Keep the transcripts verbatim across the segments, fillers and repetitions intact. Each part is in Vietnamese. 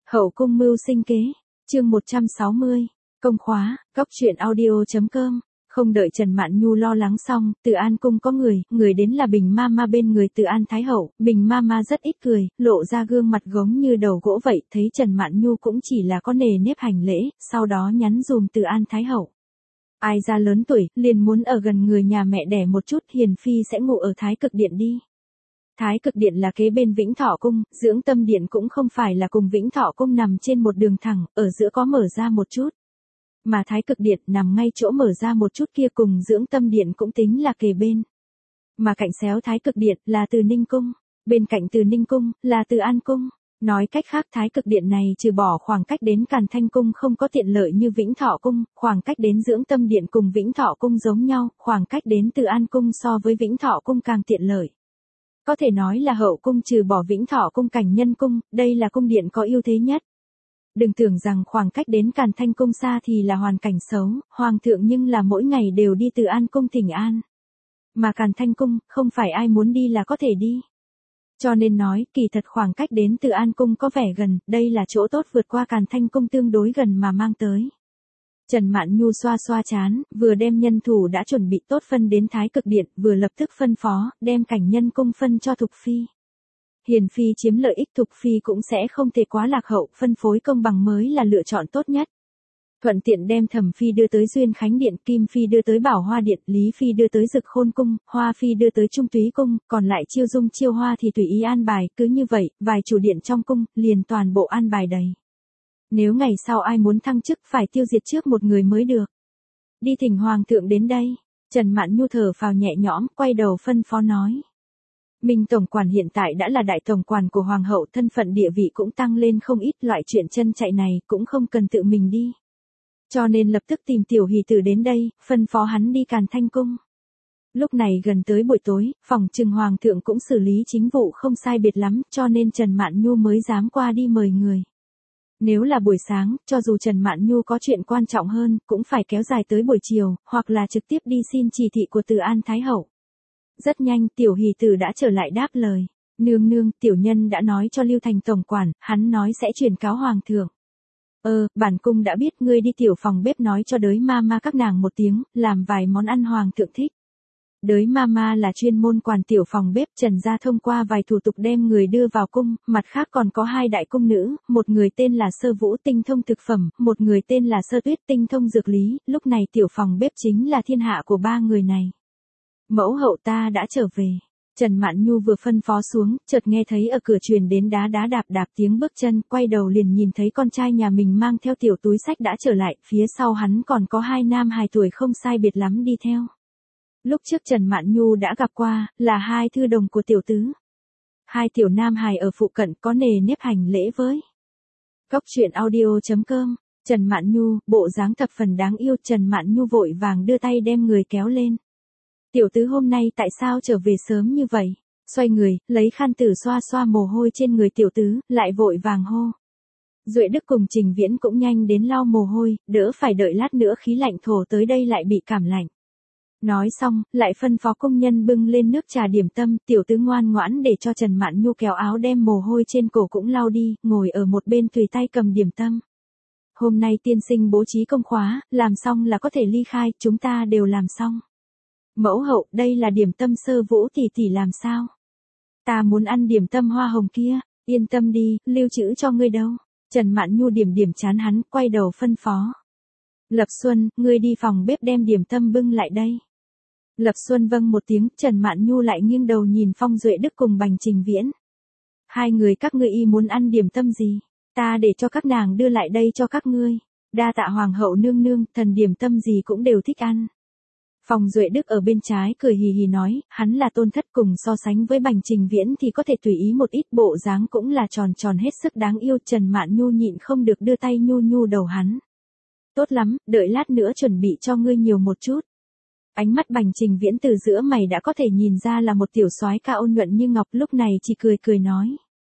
Hậu cung mưu sinh kế, chương một trăm sáu mươi, công khóa, góc truyện audio.com. Không đợi Trần Mạn Nhu lo lắng xong, Từ An cung có người, người đến là Bình Mama bên người Từ An Thái Hậu. Bình Mama rất ít cười, lộ ra gương mặt gống như đầu gỗ vậy, thấy Trần Mạn Nhu cũng chỉ là có nề nếp hành lễ, sau đó nhắn dùm Từ An Thái Hậu. Ai ra lớn tuổi, liền muốn ở gần người nhà mẹ đẻ một chút, hiền phi sẽ ngủ ở Thái Cực Điện đi. Thái Cực Điện là kế bên Vĩnh Thọ Cung, Dưỡng Tâm Điện cũng không phải là cùng Vĩnh Thọ Cung nằm trên một đường thẳng, ở giữa có mở ra một chút. Mà Thái Cực Điện nằm ngay chỗ mở ra một chút kia cùng Dưỡng Tâm Điện cũng tính là kề bên. Mà cạnh xéo Thái Cực Điện là Từ Ninh Cung, bên cạnh Từ Ninh Cung là Từ An Cung. Nói cách khác Thái Cực Điện này trừ bỏ khoảng cách đến Càn Thanh Cung không có tiện lợi như Vĩnh Thọ Cung, khoảng cách đến Dưỡng Tâm Điện cùng Vĩnh Thọ Cung giống nhau, khoảng cách đến Từ An Cung so với Vĩnh Thọ Cung càng tiện lợi. Có thể nói là hậu cung trừ bỏ Vĩnh Thọ Cung Cảnh Nhân Cung, đây là cung điện có ưu thế nhất. Đừng tưởng rằng khoảng cách đến Càn Thanh Cung xa thì là hoàn cảnh xấu, hoàng thượng nhưng là mỗi ngày đều đi Từ An Cung thỉnh an. Mà Càn Thanh Cung, không phải ai muốn đi là có thể đi. Cho nên nói, kỳ thật khoảng cách đến Từ An Cung có vẻ gần, đây là chỗ tốt vượt qua Càn Thanh Cung tương đối gần mà mang tới. Trần Mạn Nhu xoa xoa chán, vừa đem nhân thủ đã chuẩn bị tốt phân đến Thái Cực Điện, vừa lập tức phân phó, đem Cảnh Nhân Cung phân cho Thục Phi. Hiền Phi chiếm lợi ích Thục Phi cũng sẽ không thể quá lạc hậu, phân phối công bằng mới là lựa chọn tốt nhất. Thuận tiện đem Thẩm Phi đưa tới Duyên Khánh Điện, Kim Phi đưa tới Bảo Hoa Điện, Lý Phi đưa tới Dực Khôn Cung, Hoa Phi đưa tới Trung Túy Cung, còn lại Chiêu Dung Chiêu Hoa thì tùy ý an bài, cứ như vậy, vài chủ điện trong cung, liền toàn bộ an bài đầy. Nếu ngày sau ai muốn thăng chức phải tiêu diệt trước một người mới được. Đi thỉnh hoàng thượng đến đây, Trần Mạn Nhu thở phào nhẹ nhõm, quay đầu phân phó nói. Minh tổng quản hiện tại đã là đại tổng quản của hoàng hậu, thân phận địa vị cũng tăng lên không ít, loại chuyện chân chạy này cũng không cần tự mình đi. Cho nên lập tức tìm tiểu hỷ tử đến đây, phân phó hắn đi Càn Thanh Cung. Lúc này gần tới buổi tối, phòng trừng hoàng thượng cũng xử lý chính vụ không sai biệt lắm, cho nên Trần Mạn Nhu mới dám qua đi mời người. Nếu là buổi sáng, cho dù Trần Mạn Nhu có chuyện quan trọng hơn, cũng phải kéo dài tới buổi chiều, hoặc là trực tiếp đi xin chỉ thị của Từ An Thái Hậu. Rất nhanh, tiểu hỷ tử đã trở lại đáp lời. Nương nương, tiểu nhân đã nói cho Lưu Thành tổng quản, hắn nói sẽ truyền cáo hoàng thượng. Ờ, bản cung đã biết, ngươi đi tiểu phòng bếp nói cho đới mama các nàng một tiếng, làm vài món ăn hoàng thượng thích. Đới mama là chuyên môn quản tiểu phòng bếp, Trần gia thông qua vài thủ tục đem người đưa vào cung, mặt khác còn có hai đại cung nữ, một người tên là Sơ Vũ tinh thông thực phẩm, một người tên là Sơ Tuyết tinh thông dược lý, lúc này tiểu phòng bếp chính là thiên hạ của ba người này. Mẫu hậu ta đã trở về. Trần Mạn Nhu vừa phân phó xuống, chợt nghe thấy ở cửa truyền đến đá đá đạp đạp tiếng bước chân, quay đầu liền nhìn thấy con trai nhà mình mang theo tiểu túi sách đã trở lại, phía sau hắn còn có hai nam hài tuổi không sai biệt lắm đi theo. Lúc trước Trần Mạn Nhu đã gặp qua, là hai thư đồng của tiểu tứ. Hai tiểu nam hài ở phụ cận có nề nếp hành lễ với. Góc truyện audio.com, Trần Mạn Nhu, bộ dáng thập phần đáng yêu, Trần Mạn Nhu vội vàng đưa tay đem người kéo lên. Tiểu tứ hôm nay tại sao trở về sớm như vậy? Xoay người, lấy khăn tử xoa xoa mồ hôi trên người tiểu tứ, lại vội vàng hô. Duệ Đức cùng Trình Viễn cũng nhanh đến lau mồ hôi, đỡ phải đợi lát nữa khí lạnh thổ tới đây lại bị cảm lạnh. Nói xong, lại phân phó công nhân bưng lên nước trà điểm tâm, tiểu tứ ngoan ngoãn để cho Trần Mạn Nhu kéo áo đem mồ hôi trên cổ cũng lau đi, ngồi ở một bên tùy tay cầm điểm tâm. Hôm nay tiên sinh bố trí công khóa, làm xong là có thể ly khai, chúng ta đều làm xong. Mẫu hậu, đây là điểm tâm Sơ Vũ tỷ tỷ làm sao? Ta muốn ăn điểm tâm hoa hồng kia, yên tâm đi, lưu trữ cho ngươi đâu. Trần Mạn Nhu điểm điểm chán hắn, quay đầu phân phó. Lập Xuân, ngươi đi phòng bếp đem điểm tâm bưng lại đây. Lập Xuân vâng một tiếng, Trần Mạn Nhu lại nghiêng đầu nhìn Phong Duệ Đức cùng Bành Trình Viễn. Hai người các ngươi y muốn ăn điểm tâm gì? Ta để cho các nàng đưa lại đây cho các ngươi. Đa tạ hoàng hậu nương nương, thần điểm tâm gì cũng đều thích ăn. Phong Duệ Đức ở bên trái cười hì hì nói, hắn là tôn thất, cùng so sánh với Bành Trình Viễn thì có thể tùy ý một ít, bộ dáng cũng là tròn tròn hết sức đáng yêu. Trần Mạn Nhu nhịn không được đưa tay nhu nhu đầu hắn. Tốt lắm, đợi lát nữa chuẩn bị cho ngươi nhiều một chút. Ánh mắt Bành Trình Viễn từ giữa mày đã có thể nhìn ra là một tiểu soái ca ôn nhuận như ngọc, lúc này chỉ cười cười nói.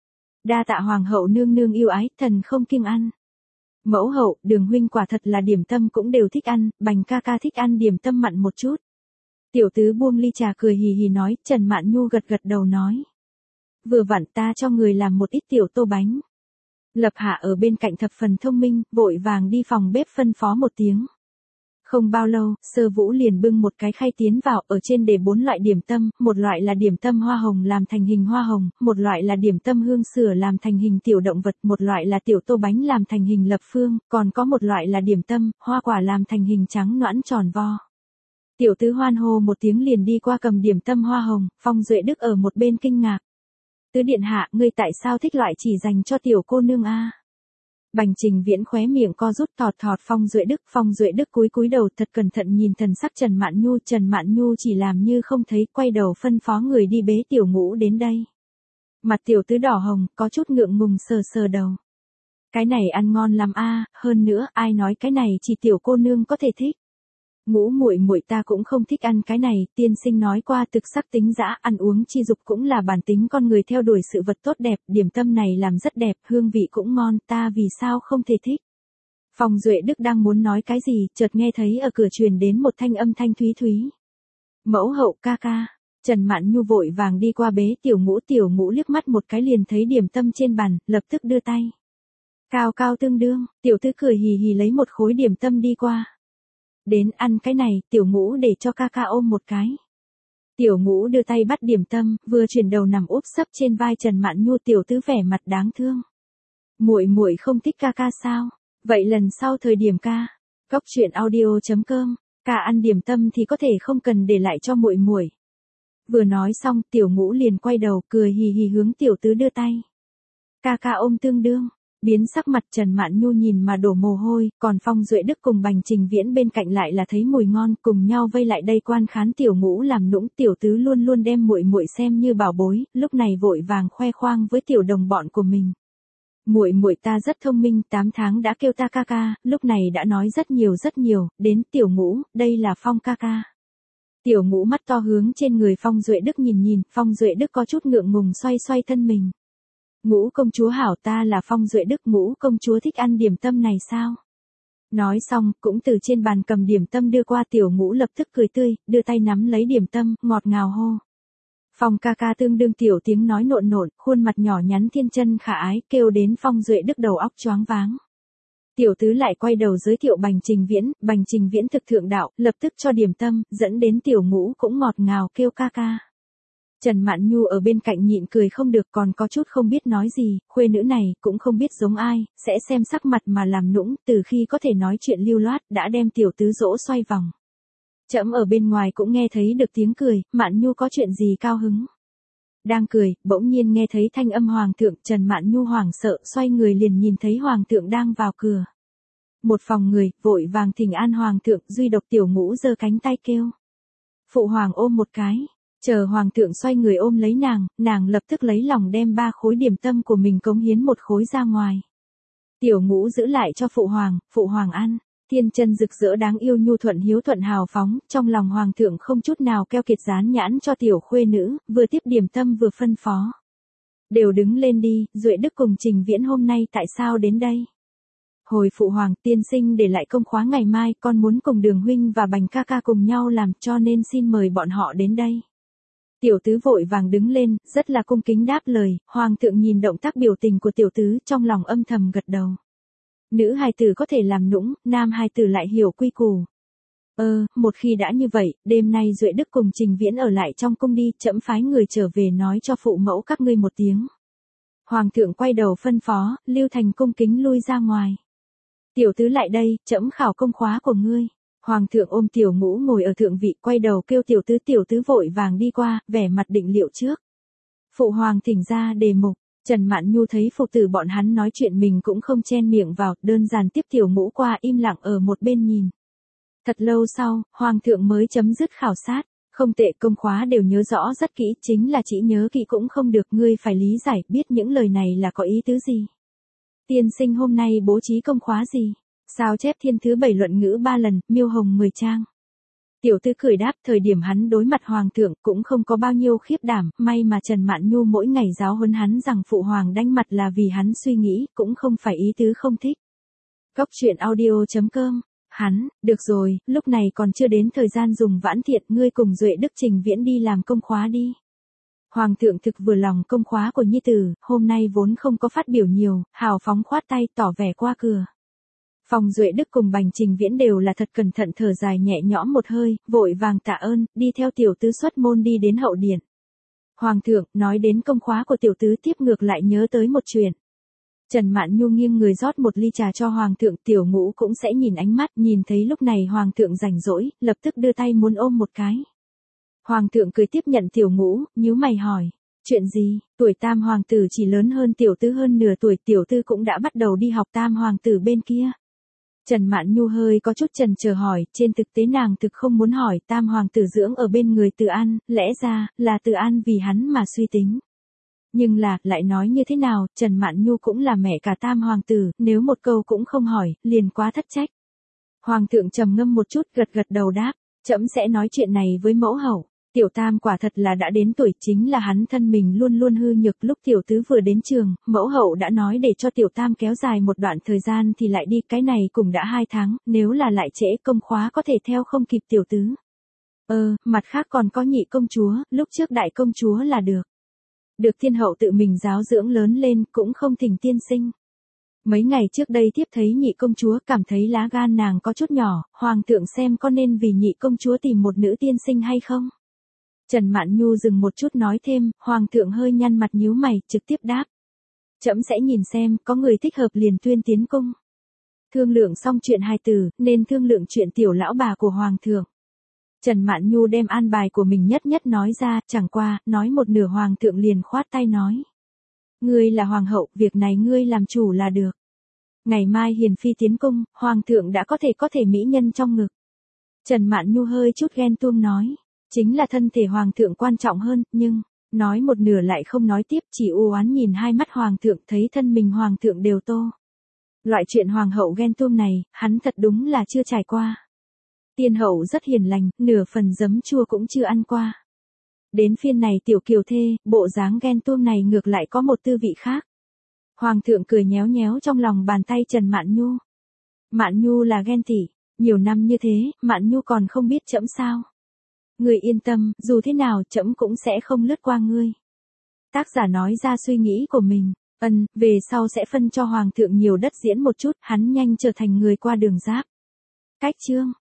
Đa tạ hoàng hậu nương nương yêu ái, thần không kiêng ăn. Mẫu hậu, Đường huynh quả thật là điểm tâm cũng đều thích ăn, Bành ca ca thích ăn điểm tâm mặn một chút. Tiểu tứ buông ly trà cười hì hì nói, Trần Mạn Nhu gật gật đầu nói. Vừa vặn ta cho người làm một ít tiểu tô bánh. Lập Hạ ở bên cạnh thập phần thông minh, vội vàng đi phòng bếp phân phó một tiếng. Không bao lâu, Sơ Vũ liền bưng một cái khay tiến vào, ở trên để bốn loại điểm tâm, một loại là điểm tâm hoa hồng làm thành hình hoa hồng, một loại là điểm tâm hương sữa làm thành hình tiểu động vật, một loại là tiểu tô bánh làm thành hình lập phương, còn có một loại là điểm tâm, hoa quả làm thành hình trắng nõn tròn vo. Tiểu tứ hoan hô một tiếng liền đi qua cầm điểm tâm hoa hồng, Phong Duệ Đức ở một bên kinh ngạc. Tứ điện hạ, ngươi tại sao thích loại chỉ dành cho tiểu cô nương a? Bành Trình Viễn khóe miệng co rút thọt thọt Phong Duệ Đức, Phong Duệ Đức cúi cúi đầu thật cẩn thận nhìn thần sắc Trần Mạn Nhu, Trần Mạn Nhu chỉ làm như không thấy, quay đầu phân phó người đi bế tiểu ngũ đến đây. Mặt tiểu tứ đỏ hồng, có chút ngượng ngùng sờ sờ đầu. Cái này ăn ngon lắm a, hơn nữa, ai nói cái này chỉ tiểu cô nương có thể thích. Ngũ muội muội ta cũng không thích ăn cái này, tiên sinh nói qua thực sắc tính dã, ăn uống chi dục cũng là bản tính con người theo đuổi sự vật tốt đẹp, điểm tâm này làm rất đẹp, hương vị cũng ngon, ta vì sao không thể thích. Phong Duệ Đức đang muốn nói cái gì, chợt nghe thấy ở cửa truyền đến một thanh âm thanh thúy thúy. Mẫu hậu ca ca. Trần Mạn Nhu vội vàng đi qua bế tiểu ngũ, tiểu ngũ liếc mắt một cái liền thấy điểm tâm trên bàn, lập tức đưa tay. Cao cao tương đương, tiểu tư cười hì hì lấy một khối điểm tâm đi qua. Đến ăn cái này, tiểu ngũ để cho ca ca ôm một cái. Tiểu ngũ đưa tay bắt điểm tâm, vừa chuyển đầu nằm úp sấp trên vai Trần Mạn Nhu, tiểu tứ vẻ mặt đáng thương. Muội muội không thích ca ca sao? Vậy lần sau thời điểm ca. Cốc truyện audio chấm com, ca ăn điểm tâm thì có thể không cần để lại cho muội muội. Vừa nói xong, tiểu ngũ liền quay đầu, cười hì hì hướng tiểu tứ đưa tay. Ca ca ôm tương đương. Biến sắc mặt Trần Mạn Nhu nhìn mà đổ mồ hôi, còn Phong Duệ Đức cùng Bành Trình Viễn bên cạnh lại là thấy mùi ngon, cùng nhau vây lại đây quan khán tiểu ngũ làm nũng, tiểu tứ luôn luôn đem muội muội xem như bảo bối, lúc này vội vàng khoe khoang với tiểu đồng bọn của mình. Muội muội ta rất thông minh, tám tháng đã kêu ta ca ca, lúc này đã nói rất nhiều rất nhiều, đến tiểu ngũ, đây là Phong ca ca. Tiểu ngũ mắt to hướng trên người Phong Duệ Đức nhìn nhìn, Phong Duệ Đức có chút ngượng ngùng xoay xoay thân mình. Ngũ công chúa hảo, ta là Phong Duệ Đức, ngũ công chúa thích ăn điểm tâm này sao? Nói xong, cũng từ trên bàn cầm điểm tâm đưa qua, tiểu ngũ lập tức cười tươi, đưa tay nắm lấy điểm tâm, ngọt ngào hô. Phong ca ca tương đương, tiểu tiếng nói nộn nộn, khuôn mặt nhỏ nhắn thiên chân khả ái, kêu đến Phong Duệ Đức đầu óc choáng váng. Tiểu tứ lại quay đầu giới thiệu Bành Trình Viễn, Bành Trình Viễn thực thượng đạo, lập tức cho điểm tâm, dẫn đến tiểu ngũ cũng ngọt ngào kêu ca ca. Trần Mạn Nhu ở bên cạnh nhịn cười không được, còn có chút không biết nói gì, khuê nữ này cũng không biết giống ai, sẽ xem sắc mặt mà làm nũng, từ khi có thể nói chuyện lưu loát, đã đem tiểu tứ dỗ xoay vòng. Trẫm ở bên ngoài cũng nghe thấy được tiếng cười, Mạn Nhu có chuyện gì cao hứng. Đang cười, bỗng nhiên nghe thấy thanh âm hoàng thượng, Trần Mạn Nhu hoảng sợ, xoay người liền nhìn thấy hoàng thượng đang vào cửa. Một phòng người, vội vàng thỉnh an hoàng thượng, duy độc tiểu ngũ giơ cánh tay kêu. Phụ hoàng ôm một cái. Chờ hoàng thượng xoay người ôm lấy nàng, nàng lập tức lấy lòng đem ba khối điểm tâm của mình cống hiến một khối ra ngoài. Tiểu ngũ giữ lại cho phụ hoàng, phụ hoàng ăn. Thiên chân rực rỡ đáng yêu nhu thuận hiếu thuận hào phóng, trong lòng hoàng thượng không chút nào keo kiệt dán nhãn cho tiểu khuê nữ, vừa tiếp điểm tâm vừa phân phó. Đều đứng lên đi, Duệ Đức cùng Trình Viễn hôm nay tại sao đến đây? Hồi phụ hoàng, tiên sinh để lại công khóa ngày mai, con muốn cùng Đường huynh và Bành ca ca cùng nhau làm, cho nên xin mời bọn họ đến đây. Tiểu tứ vội vàng đứng lên, rất là cung kính đáp lời, hoàng thượng nhìn động tác biểu tình của tiểu tứ, trong lòng âm thầm gật đầu. Nữ hài tử có thể làm nũng, nam hài tử lại hiểu quy củ. Ơ, một khi đã như vậy, đêm nay Duệ Đức cùng Trình Viễn ở lại trong cung đi, trẫm phái người trở về nói cho phụ mẫu các ngươi một tiếng. Hoàng thượng quay đầu phân phó, Lưu Thành cung kính lui ra ngoài. Tiểu tứ lại đây, trẫm khảo công khóa của ngươi. Hoàng thượng ôm tiểu ngũ ngồi ở thượng vị, quay đầu kêu tiểu tứ, tiểu tứ vội vàng đi qua, vẻ mặt định liệu trước. Phụ hoàng thỉnh ra đề mục. Trần Mạn Nhu thấy phụ tử bọn hắn nói chuyện mình cũng không chen miệng vào, đơn giản tiếp tiểu ngũ qua, im lặng ở một bên nhìn. Thật lâu sau, hoàng thượng mới chấm dứt khảo sát. Không tệ, công khóa đều nhớ rõ rất kỹ, chính là chỉ nhớ kỹ cũng không được, ngươi phải lý giải, biết những lời này là có ý tứ gì. Tiên sinh hôm nay bố trí công khóa gì? Sao chép thiên thứ bảy luận ngữ ba lần, miêu hồng mười trang. Tiểu tư cười đáp, thời điểm hắn đối mặt hoàng thượng cũng không có bao nhiêu khiếp đảm, may mà Trần Mạn Nhu mỗi ngày giáo huấn hắn rằng phụ hoàng đánh mặt là vì hắn suy nghĩ, cũng không phải ý tứ không thích. Cốc truyện audio chấm com, hắn, được rồi, lúc này còn chưa đến thời gian dùng vãn thiện, ngươi cùng Duệ Đức Trình Viễn đi làm công khóa đi. Hoàng thượng thực vừa lòng công khóa của nhi tử, hôm nay vốn không có phát biểu nhiều, hào phóng khoát tay tỏ vẻ qua cửa. Phong Duệ Đức cùng Bành Trình Viễn đều là thật cẩn thận thở dài nhẹ nhõm một hơi, vội vàng tạ ơn, đi theo tiểu tứ xuất môn đi đến hậu điện. Hoàng thượng, nói đến công khóa của tiểu tứ tiếp ngược lại nhớ tới một chuyện. Trần Mạn Nhu nghiêng người rót một ly trà cho Hoàng thượng, Tiểu Ngũ cũng sẽ nhìn ánh mắt, nhìn thấy lúc này Hoàng thượng rảnh rỗi, lập tức đưa tay muốn ôm một cái. Hoàng thượng cười tiếp nhận Tiểu Ngũ, nhíu mày hỏi, chuyện gì, tuổi tam hoàng tử chỉ lớn hơn tiểu tứ hơn nửa tuổi, tiểu tư cũng đã bắt đầu đi học tam hoàng tử bên kia. Trần Mạn Nhu hơi có chút chần chờ hỏi, trên thực tế nàng thực không muốn hỏi, tam hoàng tử dưỡng ở bên người Từ An, lẽ ra, là Từ An vì hắn mà suy tính. Nhưng là, lại nói như thế nào, Trần Mạn Nhu cũng là mẹ cả tam hoàng tử, nếu một câu cũng không hỏi, liền quá thất trách. Hoàng thượng trầm ngâm một chút, gật gật đầu đáp, trẫm sẽ nói chuyện này với mẫu hậu. Tiểu tam quả thật là đã đến tuổi, chính là hắn thân mình luôn luôn hư nhược, lúc tiểu tứ vừa đến trường, mẫu hậu đã nói để cho tiểu tam kéo dài một đoạn thời gian thì lại đi, cái này cũng đã hai tháng, nếu là lại trễ công khóa có thể theo không kịp tiểu tứ. Ờ, mặt khác còn có nhị công chúa, lúc trước đại công chúa là được. Được thiên hậu tự mình giáo dưỡng lớn lên, cũng không thỉnh tiên sinh. Mấy ngày trước đây tiếp thấy nhị công chúa, cảm thấy lá gan nàng có chút nhỏ, hoàng thượng xem có nên vì nhị công chúa tìm một nữ tiên sinh hay không? Trần Mạn Nhu dừng một chút nói thêm, hoàng thượng hơi nhăn mặt nhíu mày, trực tiếp đáp. Trẫm sẽ nhìn xem, có người thích hợp liền tuyên tiến cung. Thương lượng xong chuyện hài tử, nên thương lượng chuyện tiểu lão bà của hoàng thượng. Trần Mạn Nhu đem an bài của mình nhất nhất nói ra, chẳng qua, nói một nửa hoàng thượng liền khoát tay nói. Ngươi là hoàng hậu, việc này ngươi làm chủ là được. Ngày mai hiền phi tiến cung, hoàng thượng đã có thể có thể mỹ nhân trong ngực. Trần Mạn Nhu hơi chút ghen tuông nói. Chính là thân thể hoàng thượng quan trọng hơn, nhưng, nói một nửa lại không nói tiếp, chỉ u oán nhìn hai mắt hoàng thượng, thấy thân mình hoàng thượng đều tô. Loại chuyện hoàng hậu ghen tuông này, hắn thật đúng là chưa trải qua. Tiên hậu rất hiền lành, nửa phần giấm chua cũng chưa ăn qua. Đến phiên này tiểu kiều thê, bộ dáng ghen tuông này ngược lại có một tư vị khác. Hoàng thượng cười nhéo nhéo trong lòng bàn tay Trần Mạn Nhu. Mạn Nhu là ghen tỉ, nhiều năm như thế, Mạn Nhu còn không biết trẫm sao. Ngươi yên tâm, dù thế nào trẫm cũng sẽ không lướt qua ngươi. Tác giả nói ra suy nghĩ của mình, ân, về sau sẽ phân cho hoàng thượng nhiều đất diễn một chút, hắn nhanh trở thành người qua đường giáp. Cách chương